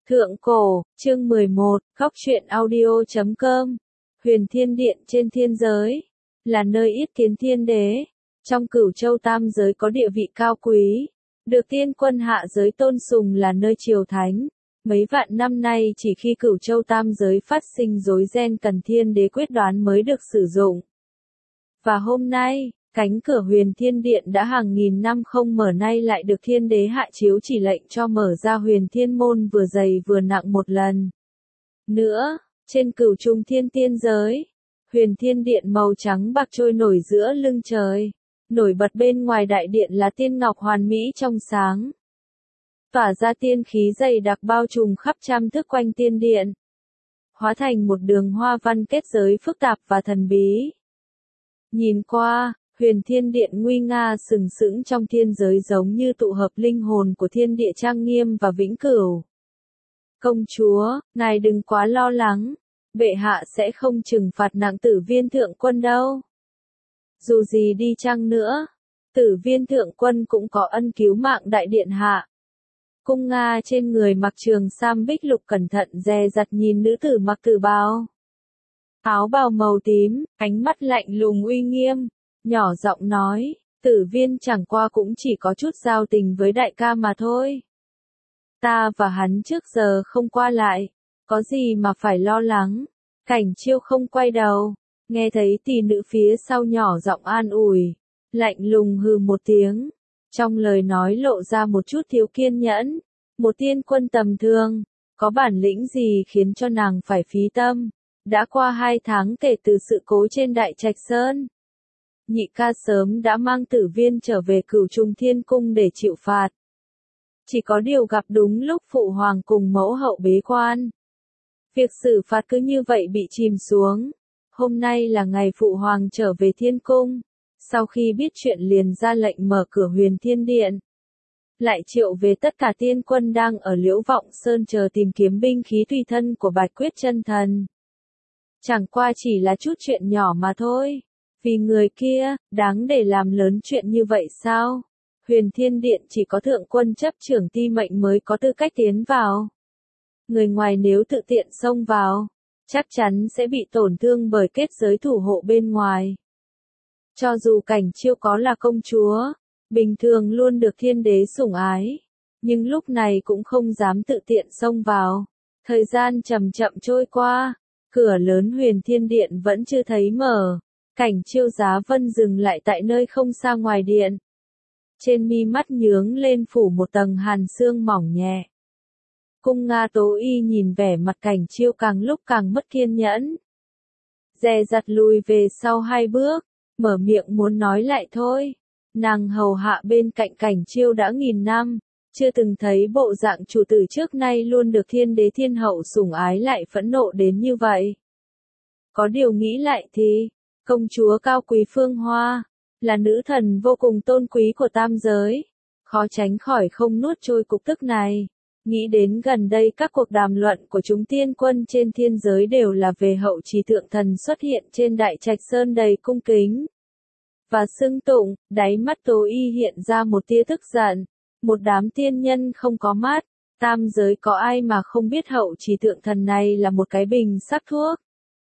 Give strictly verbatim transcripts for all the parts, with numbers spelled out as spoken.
Thượng cổ, chương mười một, góc truyện audio chấm com. Huyền Thiên Điện trên thiên giới, là nơi yết kiến thiên đế, trong cửu châu tam giới có địa vị cao quý, được tiên quân hạ giới tôn sùng là nơi triều thánh. Mấy vạn năm nay chỉ khi cửu châu tam giới phát sinh rối ren cần thiên đế quyết đoán mới được sử dụng. Và hôm nay, cánh cửa Huyền Thiên Điện đã hàng nghìn năm không mở nay lại được thiên đế hạ chiếu chỉ lệnh cho mở ra Huyền Thiên Môn vừa dày vừa nặng một lần. Nữa, trên cửu trung thiên tiên giới, Huyền Thiên Điện màu trắng bạc trôi nổi giữa lưng trời. Nổi bật bên ngoài đại điện là tiên ngọc hoàn mỹ trong sáng. Tỏa ra tiên khí dày đặc bao trùm khắp trăm thước quanh tiên điện. Hóa thành một đường hoa văn kết giới phức tạp và thần bí. Nhìn qua, Huyền Thiên Điện nguy nga sừng sững trong thiên giới giống như tụ hợp linh hồn của thiên địa trang nghiêm và vĩnh cửu. Công chúa, ngài đừng quá lo lắng, bệ hạ sẽ không trừng phạt nặng Tử Viên thượng quân đâu. Dù gì đi chăng nữa, Tử Viên thượng quân cũng có ân cứu mạng đại điện hạ. Cung Nga trên người mặc trường sam bích lục cẩn thận dè dặt nhìn nữ tử mặc tử bào. Áo bào màu tím, ánh mắt lạnh lùng uy nghiêm, nhỏ giọng nói, Tử Viên chẳng qua cũng chỉ có chút giao tình với đại ca mà thôi. Ta và hắn trước giờ không qua lại, có gì mà phải lo lắng. Cảnh Chiêu không quay đầu, nghe thấy tỷ nữ phía sau nhỏ giọng an ủi, lạnh lùng hừ một tiếng, trong lời nói lộ ra một chút thiếu kiên nhẫn. Một tiên quân tầm thường, có bản lĩnh gì khiến cho nàng phải phí tâm. Đã qua hai tháng kể từ sự cố trên Đại Trạch Sơn. Nhị ca sớm đã mang Tử Viên trở về cửu trung thiên cung để chịu phạt. Chỉ có điều gặp đúng lúc phụ hoàng cùng mẫu hậu bế quan. Việc xử phạt cứ như vậy bị chìm xuống. Hôm nay là ngày phụ hoàng trở về thiên cung. Sau khi biết chuyện liền ra lệnh mở cửa Huyền Thiên Điện. Lại triệu về tất cả tiên quân đang ở Liễu Vọng Sơn chờ tìm kiếm binh khí tùy thân của Bạch Quyết Chân Thần. Chẳng qua chỉ là chút chuyện nhỏ mà thôi. Vì người kia, đáng để làm lớn chuyện như vậy sao? Huyền Thiên Điện chỉ có thượng quân chấp trưởng ti mệnh mới có tư cách tiến vào. Người ngoài nếu tự tiện xông vào, chắc chắn sẽ bị tổn thương bởi kết giới thủ hộ bên ngoài. Cho dù Cảnh Chiêu có là công chúa, bình thường luôn được thiên đế sủng ái, nhưng lúc này cũng không dám tự tiện xông vào. Thời gian chậm chậm trôi qua, cửa lớn Huyền Thiên Điện vẫn chưa thấy mở. Cảnh Chiêu Giá Vân dừng lại tại nơi không xa ngoài điện. Trên mi mắt nhướng lên phủ một tầng hàn sương mỏng nhẹ. Cung Nga Tố Y nhìn vẻ mặt Cảnh Chiêu càng lúc càng mất kiên nhẫn. Dè dặt lùi về sau hai bước, mở miệng muốn nói lại thôi. Nàng hầu hạ bên cạnh Cảnh Chiêu đã nghìn năm, chưa từng thấy bộ dạng chủ tử trước nay luôn được thiên đế thiên hậu sủng ái lại phẫn nộ đến như vậy. Có điều nghĩ lại thì, công chúa cao quý Phương Hoa, là nữ thần vô cùng tôn quý của tam giới, khó tránh khỏi không nuốt trôi cục tức này. Nghĩ đến gần đây các cuộc đàm luận của chúng tiên quân trên thiên giới đều là về hậu trì thượng thần xuất hiện trên Đại Trạch Sơn đầy cung kính và xưng tụng, đáy mắt Tố Y hiện ra một tia tức giận. Một đám tiên nhân không có mắt, tam giới có ai mà không biết hậu trì thượng thần này là một cái bình sắc thuốc.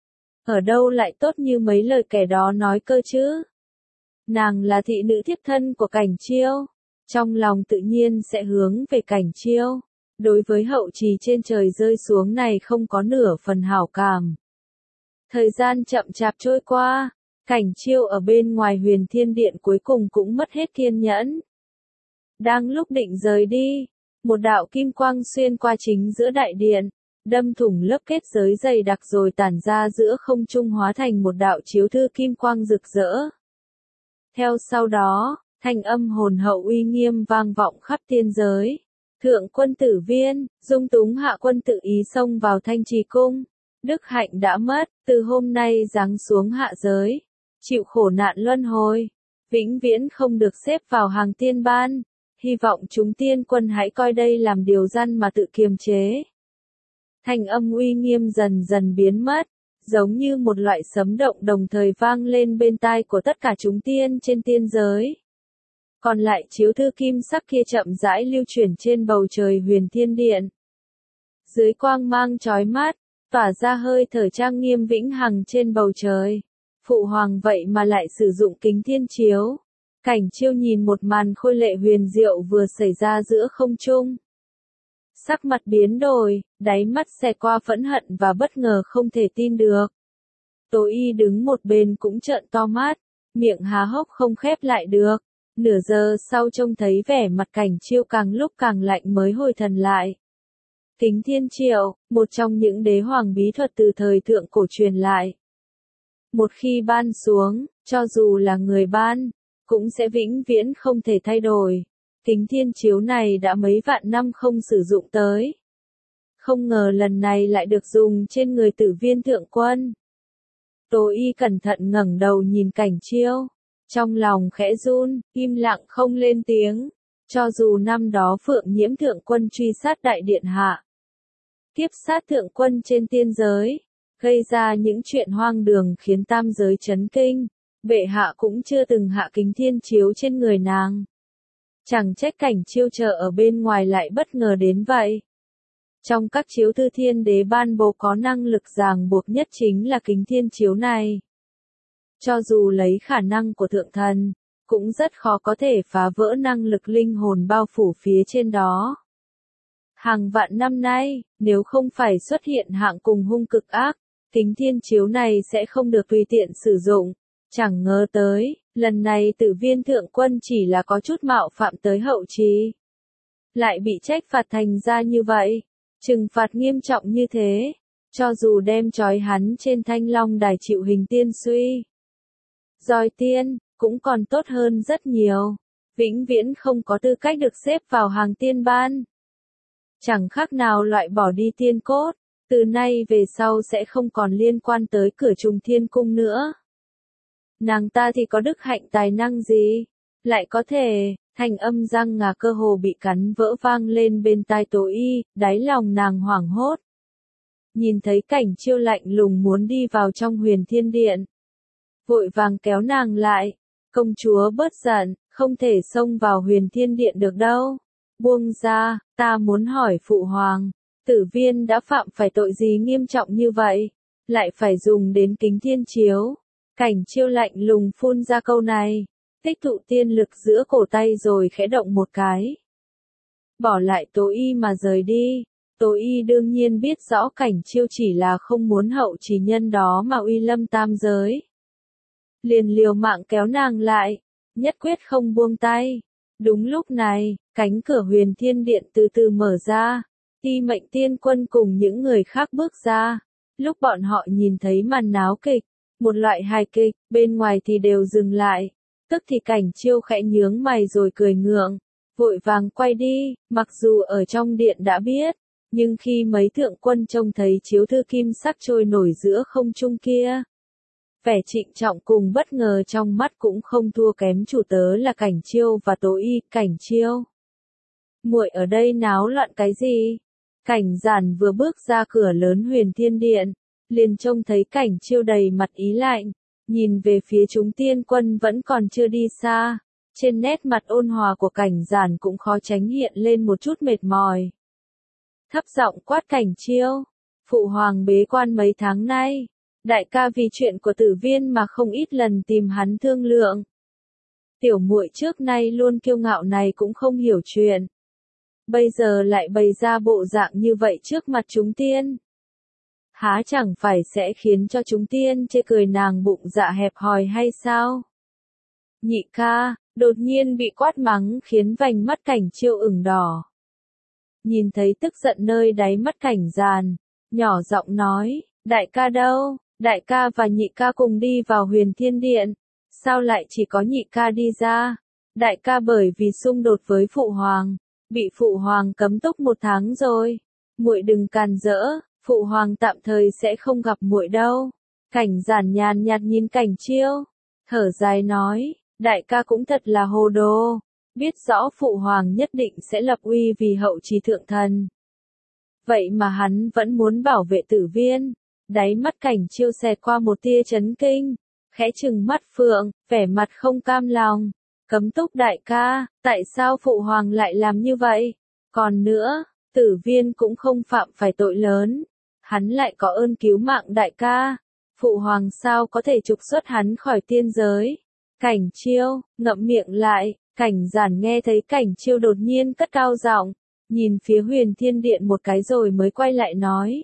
Ở đâu lại tốt như mấy lời kẻ đó nói cơ chứ? Nàng là thị nữ thiếp thân của Cảnh Chiêu, trong lòng tự nhiên sẽ hướng về Cảnh Chiêu. Đối với hậu trì trên trời rơi xuống này không có nửa phần hảo cảm. Thời gian chậm chạp trôi qua, Cảnh Chiêu ở bên ngoài Huyền Thiên Điện cuối cùng cũng mất hết kiên nhẫn. Đang lúc định rời đi, một đạo kim quang xuyên qua chính giữa đại điện, đâm thủng lớp kết giới dày đặc rồi tản ra giữa không trung hóa thành một đạo chiếu thư kim quang rực rỡ. Theo sau đó, thanh âm hồn hậu uy nghiêm vang vọng khắp tiên giới. Thượng quân Tử Viên, dung túng hạ quân tự ý xông vào Thanh Trì Cung. Đức hạnh đã mất, từ hôm nay giáng xuống hạ giới. Chịu khổ nạn luân hồi. Vĩnh viễn không được xếp vào hàng tiên ban. Hy vọng chúng tiên quân hãy coi đây làm điều răn mà tự kiềm chế. Thanh âm uy nghiêm dần dần biến mất. Giống như một loại sấm động đồng thời vang lên bên tai của tất cả chúng tiên trên tiên giới. Còn lại chiếu thư kim sắc kia chậm rãi lưu chuyển trên bầu trời Huyền Thiên Điện. dưới quang mang chói mắt, tỏa ra hơi thở trang nghiêm vĩnh hằng trên bầu trời. Phụ hoàng vậy mà lại sử dụng kính thiên chiếu. Cảnh Chiêu nhìn một màn khôi lệ huyền diệu vừa xảy ra giữa không trung. Sắc mặt biến đổi, đáy mắt xẹt qua phẫn hận và bất ngờ không thể tin được. Tố Y đứng một bên cũng trợn to mắt, miệng há hốc không khép lại được. Nửa giờ sau trông thấy vẻ mặt Cảnh Chiêu càng lúc càng lạnh mới hồi thần lại. Kính thiên triệu, một trong những đế hoàng bí thuật từ thời thượng cổ truyền lại. Một khi ban xuống, cho dù là người ban, cũng sẽ vĩnh viễn không thể thay đổi. Kính thiên chiếu này đã mấy vạn năm không sử dụng tới. Không ngờ lần này lại được dùng trên người Tử Viên thượng quân. Tố Y cẩn thận ngẩng đầu nhìn Cảnh Chiêu, trong lòng khẽ run, im lặng không lên tiếng. Cho dù năm đó Phượng Nhiễm thượng quân truy sát đại điện hạ, kiếp sát thượng quân trên tiên giới, gây ra những chuyện hoang đường khiến tam giới chấn kinh, bệ hạ cũng chưa từng hạ kính thiên chiếu trên người nàng. Chẳng trách Cảnh Chiêu chờ ở bên ngoài lại bất ngờ đến vậy. Trong các chiếu thư thiên đế ban bố có năng lực ràng buộc nhất chính là kính thiên chiếu này. Cho dù lấy khả năng của thượng thần, cũng rất khó có thể phá vỡ năng lực linh hồn bao phủ phía trên đó. Hàng vạn năm nay, nếu không phải xuất hiện hạng cùng hung cực ác, kính thiên chiếu này sẽ không được tùy tiện sử dụng. Chẳng ngờ tới, lần này Tử Viên thượng quân chỉ là có chút mạo phạm tới hậu trì, lại bị trách phạt thành ra như vậy. Trừng phạt nghiêm trọng như thế, cho dù đem trói hắn trên thanh long đài chịu hình tiên suy, roi tiên, cũng còn tốt hơn rất nhiều. Vĩnh viễn không có tư cách được xếp vào hàng tiên ban. Chẳng khác nào loại bỏ đi tiên cốt, từ nay về sau sẽ không còn liên quan tới cửa Trùng Thiên Cung nữa. Nàng ta thì có đức hạnh tài năng gì, lại có thể, thanh âm răng ngà cơ hồ bị cắn vỡ vang lên bên tai Tố Y, đáy lòng nàng hoảng hốt. Nhìn thấy Cảnh Chiêu lạnh lùng muốn đi vào trong Huyền Thiên Điện, vội vàng kéo nàng lại, công chúa bớt giận, không thể xông vào Huyền Thiên Điện được đâu. Buông ra, ta muốn hỏi phụ hoàng, Tử Viên đã phạm phải tội gì nghiêm trọng như vậy, lại phải dùng đến kính thiên chiếu. Cảnh Chiêu lạnh lùng phun ra câu này, tích tụ tiên lực giữa cổ tay rồi khẽ động một cái. Bỏ lại Tố Y mà rời đi. Tố Y đương nhiên biết rõ Cảnh Chiêu chỉ là không muốn hậu trì nhân đó mà uy lâm tam giới. Liền liều mạng kéo nàng lại, nhất quyết không buông tay. Đúng lúc này, cánh cửa Huyền Thiên Điện từ từ mở ra, Ti Mệnh Tiên Quân cùng những người khác bước ra. Lúc bọn họ nhìn thấy màn náo kịch, một loại hài kịch, bên ngoài thì đều dừng lại. Tức thì Cảnh Chiêu khẽ nhướng mày rồi cười ngượng, vội vàng quay đi, mặc dù ở trong điện đã biết, nhưng khi mấy thượng quân trông thấy chiếu thư kim sắc trôi nổi giữa không trung kia, vẻ trịnh trọng cùng bất ngờ trong mắt cũng không thua kém chủ tớ là Cảnh Chiêu và Tố Y. Cảnh Chiêu, muội ở đây náo loạn cái gì? Cảnh Giản vừa bước ra cửa lớn Huyền Thiên Điện, liền trông thấy Cảnh Chiêu đầy mặt ý lạnh, nhìn về phía chúng tiên quân vẫn còn chưa đi xa, trên nét mặt ôn hòa của Cảnh Giản cũng khó tránh hiện lên một chút mệt mỏi. Thấp giọng quát Cảnh Chiêu, phụ hoàng bế quan mấy tháng nay, đại ca vì chuyện của Tử Viên mà không ít lần tìm hắn thương lượng. Tiểu muội trước nay luôn kiêu ngạo này cũng không hiểu chuyện, bây giờ lại bày ra bộ dạng như vậy trước mặt chúng tiên, há chẳng phải sẽ khiến cho chúng tiên chê cười nàng bụng dạ hẹp hòi hay sao? Nhị ca, đột nhiên bị quát mắng khiến vành mắt Cảnh Chiêu ửng đỏ. Nhìn thấy tức giận nơi đáy mắt Cảnh Giàn, nhỏ giọng nói, đại ca đâu? Đại ca và nhị ca cùng đi vào Huyền Thiên Điện, sao lại chỉ có nhị ca đi ra? Đại ca bởi vì xung đột với phụ hoàng, bị phụ hoàng cấm túc một tháng rồi. Muội đừng càn rỡ, phụ hoàng tạm thời sẽ không gặp muội đâu. Cảnh Giản nhàn nhạt nhìn Cảnh Chiêu, thở dài nói, đại ca cũng thật là hồ đồ, biết rõ phụ hoàng nhất định sẽ lập uy vì hậu trì thượng thần. Vậy mà hắn vẫn muốn bảo vệ Tử Viên. Đáy mắt Cảnh Chiêu xẹt qua một tia chấn kinh, khẽ trừng mắt phượng, vẻ mặt không cam lòng. Cấm túc đại ca, tại sao phụ hoàng lại làm như vậy? Còn nữa, Tử Viên cũng không phạm phải tội lớn. Hắn lại có ơn cứu mạng đại ca. Phụ hoàng sao có thể trục xuất hắn khỏi tiên giới. Cảnh Chiêu, ngậm miệng lại, Cảnh Giản nghe thấy Cảnh Chiêu đột nhiên cất cao giọng, nhìn phía Huyền Thiên Điện một cái rồi mới quay lại nói.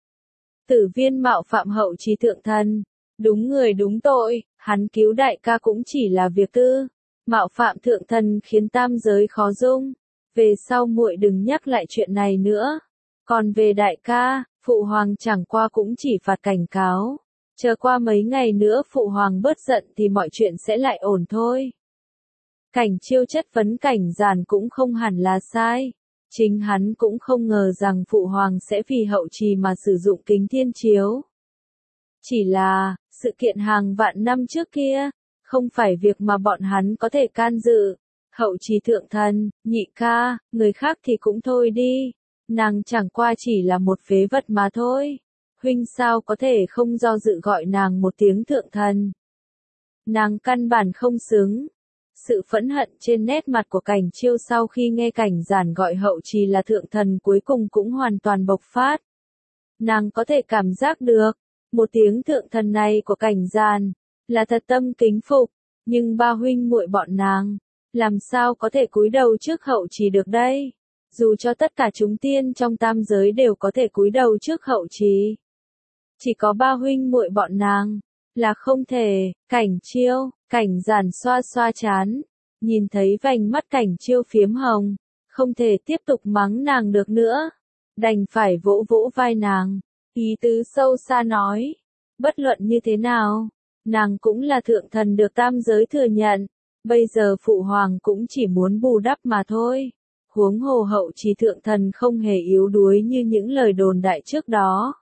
Tử Viên mạo phạm hậu trì thượng thần, đúng người đúng tội, hắn cứu đại ca cũng chỉ là việc tư, mạo phạm thượng thần khiến tam giới khó dung, về sau muội đừng nhắc lại chuyện này nữa. Còn về đại ca, phụ hoàng chẳng qua cũng chỉ phạt cảnh cáo, chờ qua mấy ngày nữa phụ hoàng bớt giận thì mọi chuyện sẽ lại ổn thôi. Cảnh Chiêu chất vấn Cảnh Giản cũng không hẳn là sai. Chính hắn cũng không ngờ rằng phụ hoàng sẽ vì hậu trì mà sử dụng kính thiên chiếu. Chỉ là, sự kiện hàng vạn năm trước kia, không phải việc mà bọn hắn có thể can dự. Hậu trì thượng thần, nhị ca, người khác thì cũng thôi đi. Nàng chẳng qua chỉ là một phế vật mà thôi. Huynh sao có thể không do dự gọi nàng một tiếng thượng thần. Nàng căn bản không xứng. Sự phẫn hận trên nét mặt của Cảnh Chiêu sau khi nghe Cảnh Giản gọi hậu trì là thượng thần cuối cùng cũng hoàn toàn bộc phát. Nàng có thể cảm giác được, một tiếng thượng thần này của Cảnh Giản, là thật tâm kính phục, nhưng ba huynh muội bọn nàng, làm sao có thể cúi đầu trước hậu trì được đây? Dù cho tất cả chúng tiên trong tam giới đều có thể cúi đầu trước hậu trì. Chỉ có ba huynh muội bọn nàng, là không thể. Cảnh Chiêu, Cảnh Giản xoa xoa chán, nhìn thấy vành mắt Cảnh Chiêu phiếm hồng, không thể tiếp tục mắng nàng được nữa, đành phải vỗ vỗ vai nàng, ý tứ sâu xa nói, bất luận như thế nào, nàng cũng là thượng thần được tam giới thừa nhận, bây giờ phụ hoàng cũng chỉ muốn bù đắp mà thôi, huống hồ hậu trì thượng thần không hề yếu đuối như những lời đồn đại trước đó.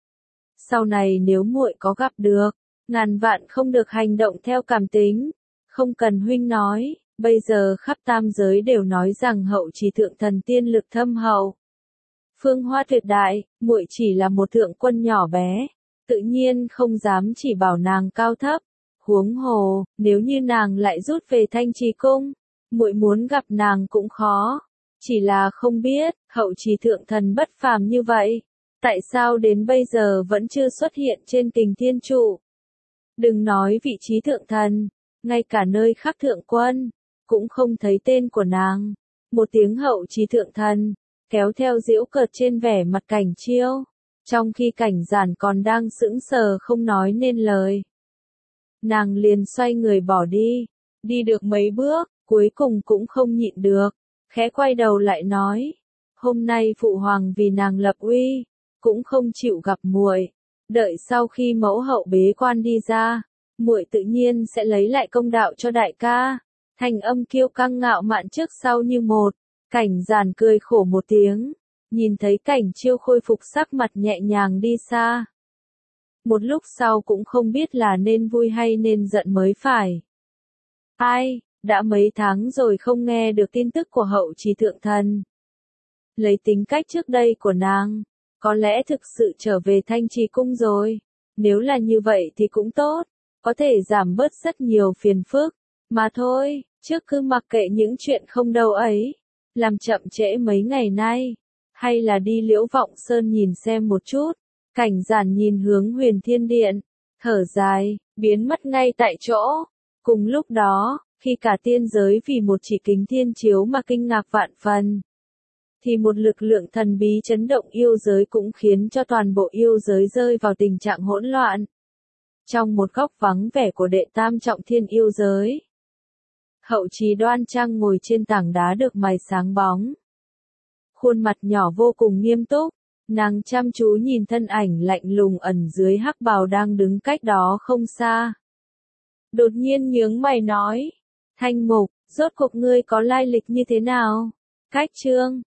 Sau này nếu muội có gặp được, ngàn vạn không được hành động theo cảm tính, không cần huynh nói, bây giờ khắp tam giới đều nói rằng hậu trì thượng thần tiên lực thâm hậu. Phương hoa tuyệt đại, muội chỉ là một thượng quân nhỏ bé, tự nhiên không dám chỉ bảo nàng cao thấp, huống hồ, nếu như nàng lại rút về Thanh Trì cung, muội muốn gặp nàng cũng khó, chỉ là không biết, hậu trì thượng thần bất phàm như vậy, tại sao đến bây giờ vẫn chưa xuất hiện trên kình thiên trụ. Đừng nói vị trí thượng thần, ngay cả nơi khác thượng quân, cũng không thấy tên của nàng. Một tiếng hậu trì thượng thần, kéo theo giễu cợt trên vẻ mặt Cảnh Chiêu, trong khi Cảnh Giản còn đang sững sờ không nói nên lời. Nàng liền xoay người bỏ đi, đi được mấy bước, cuối cùng cũng không nhịn được, khẽ quay đầu lại nói, hôm nay phụ hoàng vì nàng lập uy, cũng không chịu gặp muội. Đợi sau khi mẫu hậu bế quan đi ra, muội tự nhiên sẽ lấy lại công đạo cho đại ca. Thanh âm kiêu căng ngạo mạn trước sau như một. Cảnh Giản cười khổ một tiếng, nhìn thấy Cảnh Chiêu khôi phục sắc mặt nhẹ nhàng đi xa. Một lúc sau cũng không biết là nên vui hay nên giận mới phải. Ai, đã mấy tháng rồi không nghe được tin tức của hậu trì thượng thần. Lấy tính cách trước đây của nàng, có lẽ thực sự trở về Thanh Trì cung rồi. Nếu là như vậy thì cũng tốt, có thể giảm bớt rất nhiều phiền phức. Mà thôi, trước cứ mặc kệ những chuyện không đâu ấy, làm chậm trễ mấy ngày nay, hay là đi Liễu Vọng Sơn nhìn xem một chút. Cảnh Giản nhìn hướng Huyền Thiên Điện, thở dài, biến mất ngay tại chỗ. Cùng lúc đó, khi cả tiên giới vì một chỉ kính thiên chiếu mà kinh ngạc vạn phần, thì một lực lượng thần bí chấn động yêu giới cũng khiến cho toàn bộ yêu giới rơi vào tình trạng hỗn loạn. Trong một góc vắng vẻ của đệ tam trọng thiên yêu giới, hậu trì đoan trang ngồi trên tảng đá được mài sáng bóng. Khuôn mặt nhỏ vô cùng nghiêm túc, nàng chăm chú nhìn thân ảnh lạnh lùng ẩn dưới hắc bào đang đứng cách đó không xa. Đột nhiên nhướng mày nói, Thanh Mục, rốt cuộc ngươi có lai lịch như thế nào? Cách chương